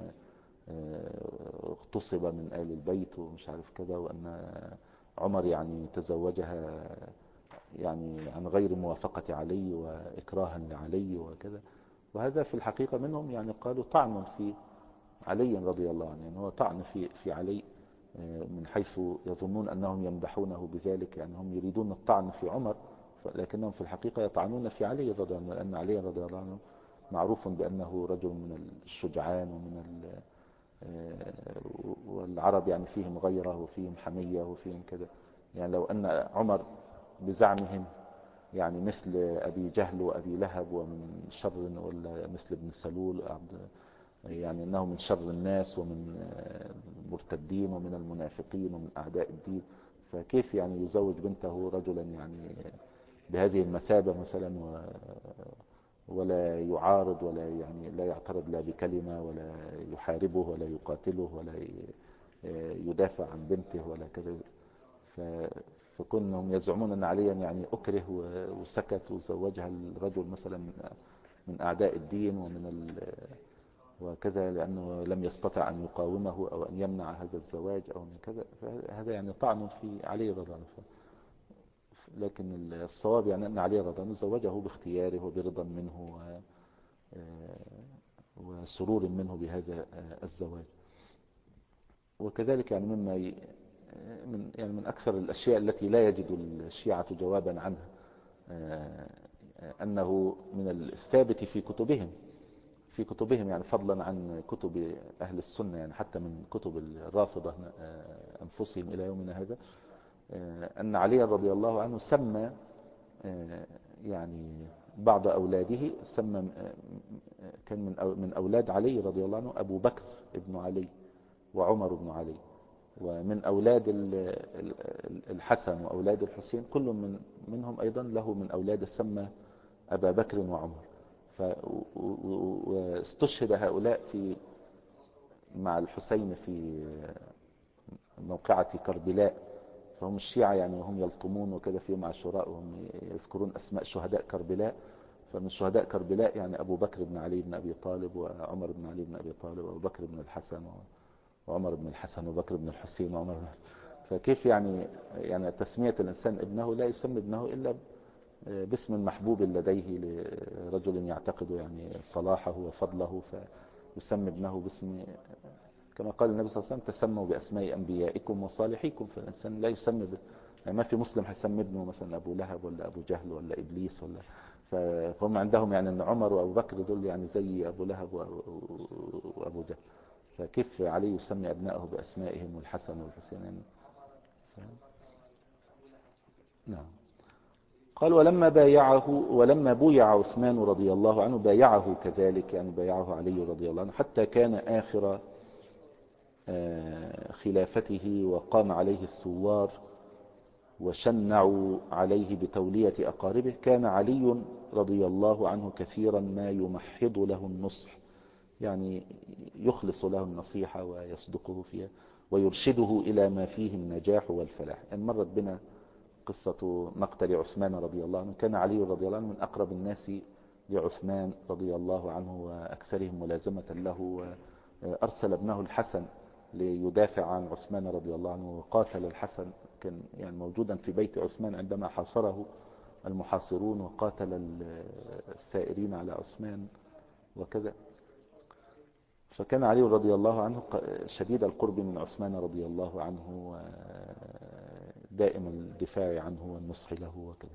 اغتصب من آل البيت ومش عارف كذا، وأن عمر يعني تزوجها يعني عن غير موافقة علي وإكراها لعلي وكذا. وهذا في الحقيقة منهم يعني قالوا طعن في علي رضي الله عنه، يعني هو طعن في علي من حيث يظنون أنهم يمدحونه بذلك، يعني هم يريدون الطعن في عمر لكنهم في الحقيقة يطعنون في علي رضي الله عنه، لأن علي رضي الله عنه معروف بأنه رجل من الشجعان والعرب يعني فيهم غيره وفيهم حمية وفيهم كذا. يعني لو أن عمر بزعمهم يعني مثل أبي جهل وأبي لهب ومن شر، ولا مثل ابن سلول يعني أنه من شر الناس ومن المرتدين ومن المنافقين ومن أعداء الدين، فكيف يعني يزوج بنته رجلا يعني بهذه المثابة مثلا ولا يعارض ولا يعني لا يعترض لا بكلمة ولا يحاربه ولا يقاتله ولا يدافع عن بنته ولا كذا. فكونهم يزعمون أن عليا يعني أكره وسكت وزوجها الرجل مثلا من أعداء الدين وكذا لأنه لم يستطع أن يقاومه أو أن يمنع هذا الزواج أو من كذا، فهذا يعني طعن في علي رضي الله عنه. لكن الصواب يعني أن علي رضي الله عنه زوجه باختياره وبرضا منه وسرور منه بهذا الزواج. وكذلك يعني من أكثر الأشياء التي لا يجد الشيعة جوابا عنها أنه من الثابت في كتبهم يعني فضلا عن كتب أهل السنة، يعني حتى من كتب الرافضة أنفسهم إلى يومنا هذا، أن علي رضي الله عنه سمى يعني بعض أولاده، سمى كان من أولاد علي رضي الله عنه أبو بكر ابن علي وعمر بن علي، ومن أولاد الحسن وأولاد الحسين كل منهم أيضا له من أولاد سمى أبا بكر وعمر. واستشهد هؤلاء مع الحسين في موقعة كربلاء. فهم الشيعة يعني وهم يلطمون وكذا في يوم عاشوراء وهم يذكرون أسماء شهداء كربلاء، فمن شهداء كربلاء يعني أبو بكر بن علي بن أبي طالب وعمر بن علي بن أبي طالب وأبو بكر بن الحسن وعمر بن الحسن وبكر بن الحسين وعمر بن. فكيف يعني تسمية الإنسان ابنه لا يسمي ابنه إلا باسم محبوب لديه لرجل يعتقد يعني صلاحه وفضله، فيسمي ابنه باسم، كما قال النبي صلى الله عليه وسلم تسموا بأسماء أنبيائكم وصالحيكم. فالإنسان لا يسمي يعني ما في مسلم هيسمي ابنه مثلا أبو لهب ولا أبو جهل ولا إبليس ولا. فهم عندهم يعني أن عمر وأبو بكر دول يعني زي أبو لهب وأبو جهل، فكيف علي يسمي أبنائه بأسمائهم والحسن والحسين يعني. نعم. قال ولما بويع عثمان رضي الله عنه بايعه كذلك، يعني بايعه علي رضي الله عنه حتى كان آخر خلافته، وقام عليه الثوار وشنعوا عليه بتولية أقاربه. كان علي رضي الله عنه كثيرا ما يمحض له النصح، يعني يخلص له النصيحة ويصدقه فيها ويرشده إلى ما فيه النجاح والفلاح. يعني مرت بنا قصة مقتل عثمان رضي الله عنه. كان علي رضي الله عنه من أقرب الناس لعثمان رضي الله عنه وأكثرهم ملازمة له، وأرسل ابنه الحسن ليدافع عن عثمان رضي الله عنه، وقاتل الحسن، كان يعني موجودا في بيت عثمان عندما حاصره المحاصرون، وقاتل الثائرين على عثمان وكذا. فكان علي رضي الله عنه شديد القرب من عثمان رضي الله عنه، دائم الدفاع عنه والنصح له وكذا.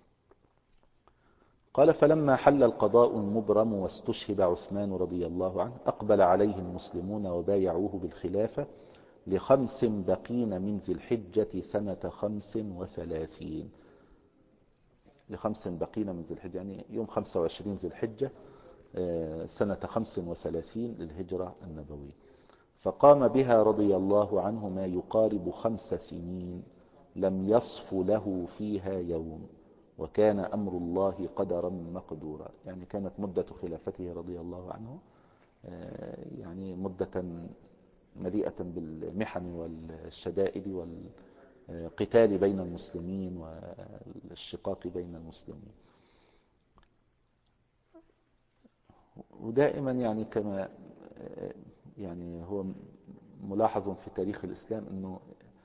قال فلما حل القضاء المبرم واستشهد عثمان رضي الله عنه أقبل عليه المسلمون وبايعوه بالخلافة ل5 بقين من ذي الحجة سنة 35. ل5 بقين من ذي الحجة يعني يوم 25 ذي الحجة سنة 35 للهجرة النبوية. فقام بها رضي الله عنه ما يقارب 5 سنين لم يصف له فيها يوم، وكان أمر الله قدرا مقدورا. يعني كانت مدة خلافته رضي الله عنه يعني مدة مليئة بالمحن والشدائد والقتال بين المسلمين والشقاق بين المسلمين. ودائما يعني كما يعني هو ملاحظ في تاريخ الإسلام أنه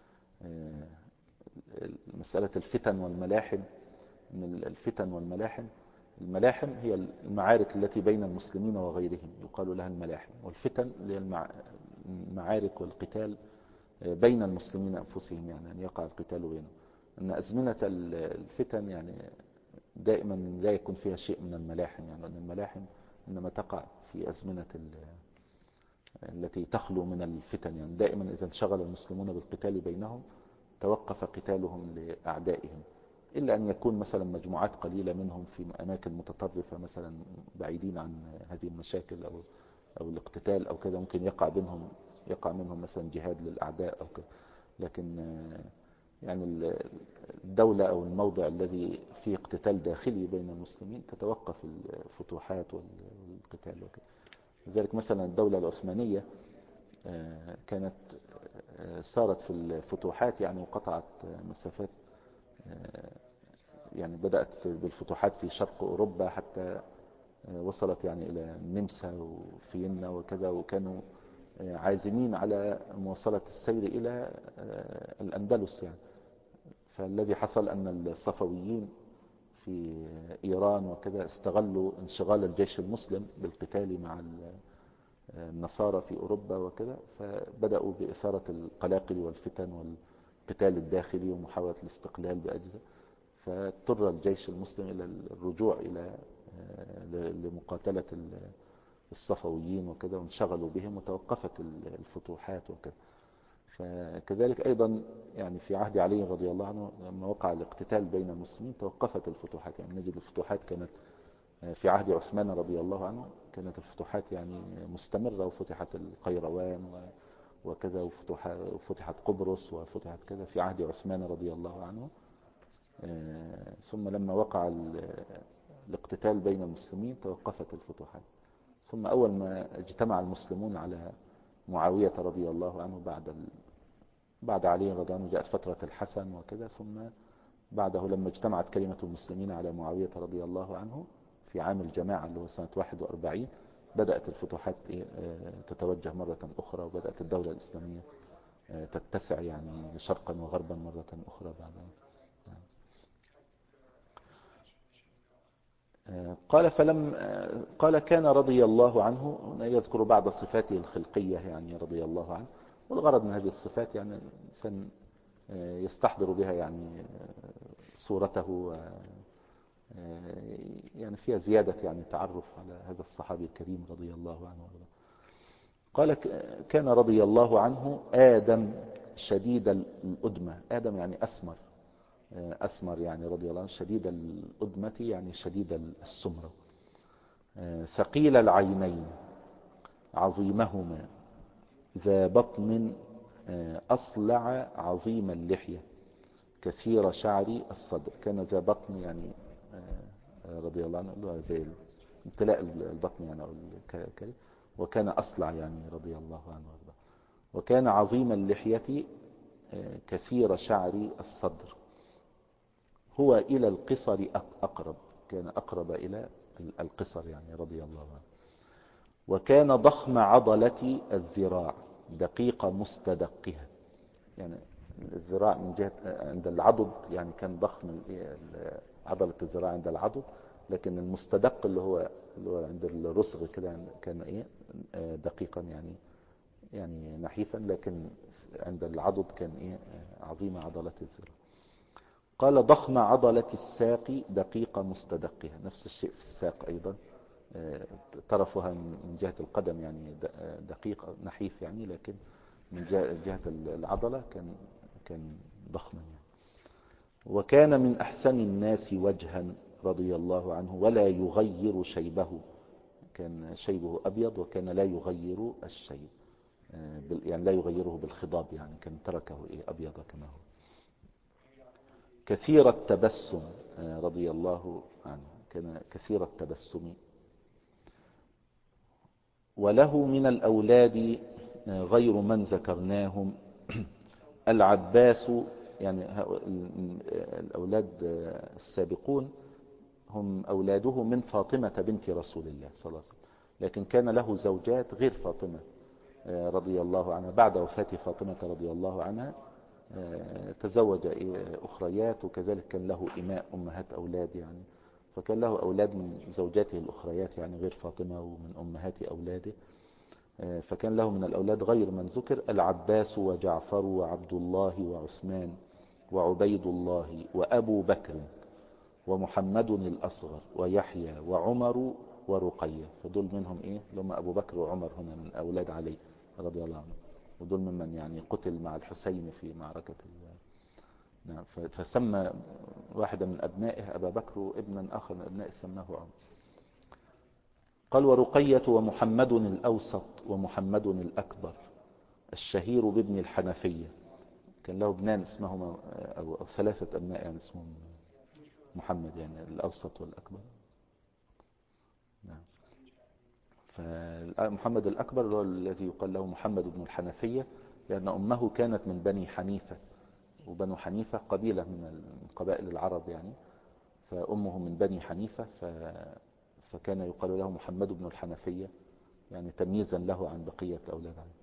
مسألة الفتن والملاحم، من الفتن والملاحم، الملاحم هي المعارك التي بين المسلمين وغيرهم يقال لها الملاحم، والفتن هي المعارك والقتال بين المسلمين أنفسهم، يعني أن يقع القتال بينهم. أن أزمنة الفتن يعني دائما لا يكون فيها شيء من الملاحم، يعني أن الملاحم إنما تقع في أزمنة التي تخلو من الفتن. يعني دائما إذا انشغل المسلمون بالقتال بينهم توقف قتالهم لأعدائهم، إلا أن يكون مثلا مجموعات قليلة منهم في أماكن متطرفة مثلا بعيدين عن هذه المشاكل أو الاقتتال أو كذا، ممكن يقع منهم مثلا جهاد للأعداء أو كذا. لكن يعني الدولة أو الموضع الذي فيه اقتتال داخلي بين المسلمين تتوقف الفتوحات والقتال وكذا. لذلك مثلا الدولة العثمانية كانت صارت في الفتوحات يعني وقطعت مسافات، يعني بدأت بالفتوحات في شرق أوروبا حتى وصلت يعني إلى النمسا وفيينا وكذا، وكانوا عازمين على مواصلة السير إلى الأندلس يعني. فالذي حصل أن الصفويين في إيران وكذا استغلوا انشغال الجيش المسلم بالقتال النصارى في أوروبا وكذا، فبدأوا بإثارة القلاقل والفتن والقتال الداخلي ومحاولة الاستقلال بأجزاء. فاضطر الجيش المسلم إلى الرجوع إلى لمقاتلة الصفويين وكذا، وانشغلوا بهم وتوقفت الفتوحات وكذا. فكذلك أيضا يعني في عهد علي رضي الله عنه لما وقع الاقتتال بين المسلمين توقفت الفتوحات. يعني نجد الفتوحات كانت في عهد عثمان رضي الله عنه كانت الفتوحات يعني مستمرة، وفتحت القيروان وكذا، وفتحت قبرص وفتحت كذا في عهد عثمان رضي الله عنه. ثم لما وقع الاقتتال بين المسلمين توقفت الفتوحات. ثم أول ما اجتمع المسلمون على معاوية رضي الله عنه بعد علي رضي الله عنه جاءت فترة الحسن وكذا، ثم بعده لما اجتمعت كلمة المسلمين على معاوية رضي الله عنه في عام الجماعة اللي هو سنة 41 بدأت الفتوحات تتوجه مرة أخرى، وبدأت الدولة الإسلامية تتسع يعني شرقا وغربا مرة أخرى بعدها. قال كان رضي الله عنه، يذكر بعض صفاته الخلقية يعني رضي الله عنه، والغرض من هذه الصفات يعني الإنسان يستحضر بها يعني صورته، يعني فيها زيادة يعني تعرف على هذا الصحابي الكريم رضي الله عنه. قال كان رضي الله عنه آدم شديد الأدمة. آدم يعني أسمر يعني رضي الله عنه، شديد الأدمة يعني شديد السمرة، ثقيل العينين عظيمهما، ذا بطن أصلع عظيم اللحية، كثير شعر الصدر. كان ذا بطن يعني رضي الله عنه زي امتلاء البطن يعني، وكان أصلع يعني رضي الله عنه وارضاه. وكان عظيم اللحية كثير شعر الصدر، هو إلى القصر أقرب، كان أقرب إلى القصر يعني رضي الله عنه. وكان ضخم عضلة الذراع دقيق مستدقها، يعني الذراع من جهة عند العضد يعني كان ضخم عضلة الذراع عند العضد، لكن المستدق اللي هو عند الرسغ كده يعني كان ايه دقيقا يعني نحيفا، لكن عند العضد كان ايه عظيم عضلة الذراع. قال ضخم عضلة الساق دقيق مستدقها، نفس الشيء في الساق أيضا، طرفها من جهة القدم يعني دقيق نحيف يعني، لكن من جهة العضلة كان ضخما يعني. وكان من أحسن الناس وجها رضي الله عنه، ولا يغير شيبه، كان شيبه أبيض وكان لا يغير الشيب، يعني لا يغيره بالخضاب، يعني كان تركه أبيض كما هو. كثير التبسم رضي الله عنه، كان كثير التبسم. وله من الأولاد غير من ذكرناهم العباس، يعني الأولاد السابقون هم أولاده من فاطمة بنت رسول الله صلى الله عليه وسلم، لكن كان له زوجات غير فاطمة رضي الله عنها. بعد وفاة فاطمة رضي الله عنها تزوج أخريات، وكذلك كان له إماء أمهات أولاد يعني، فكان له أولاد من زوجاته الأخريات يعني غير فاطمة ومن أمهات أولاده. فكان له من الأولاد غير من ذكر العباس وجعفر وعبد الله وعثمان وعبيد الله وأبو بكر ومحمد الأصغر ويحيى وعمر ورقية. فدول منهم لهم أبو بكر وعمر هنا من أولاد علي رضي الله عنه، ودول ممن يعني قتل مع الحسين في معركة نعم. فسمى واحدا من أبنائه أبا بكر، وابنا آخر من أبنائه سماه عمر. قال ورقية ومحمد الأوسط ومحمد الأكبر الشهير بابن الحنفية. كان له ابنان اسمهما أو 3 أبناء يعني اسمهم محمد، يعني الأوسط والأكبر. نعم. فمحمد الأكبر هو الذي يقال له محمد بن الحنفية، لأن أمه كانت من بني حنيفة، وبنو حنيفة قبيلة من قبائل العرب يعني، فأمه من بني حنيفة، فكان يقال له محمد بن الحنفية يعني تمييزا له عن بقية أولاد علي.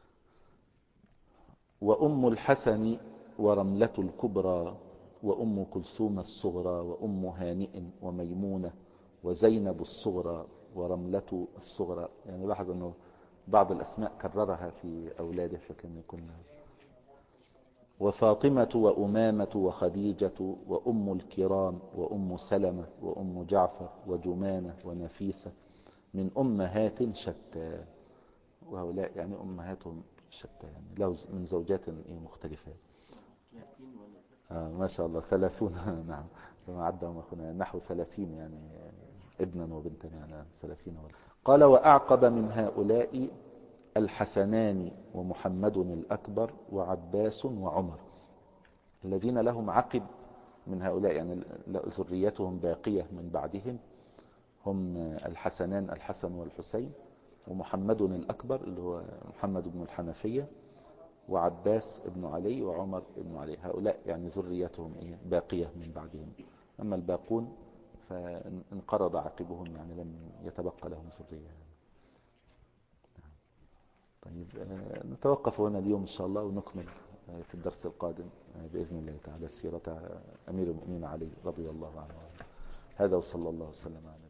وأم الحسن ورملة الكبرى وأم كلثوم الصغرى وأم هانئ وميمونة وزينب الصغرى ورملة الصغرى. يعني لاحظ أنه بعض الأسماء كررها في أولاده فكان يكون وفاطمة وأمامة وخديجة وأم الكرام وأم سلمة وأم جعفر وجمانة ونفيسة من أمهات شتى. وهؤلاء يعني أمهاتهم شتى، يعني من زوجات مختلفات. ما شاء الله 30 نعم كما عدهم أخونا نحو 30 يعني ابنا وبنتا يعني 30 قال وأعقب من هؤلاء الحسنان ومحمد الأكبر وعباس وعمر، الذين لهم عقب من هؤلاء يعني ذريتهم باقية من بعدهم هم الحسنان الحسن والحسين، ومحمد الأكبر اللي هو محمد بن الحنفية، وعباس بن علي، وعمر بن علي. هؤلاء يعني ذريتهم باقية من بعدهم. أما الباقون فانقرض عقبهم يعني لم يتبقى لهم ذرية. طيب نتوقف هنا اليوم إن شاء الله، ونكمل في الدرس القادم بإذن الله تعالى سيرة أمير المؤمنين علي رضي الله عنه. هذا وصلى الله وسلم على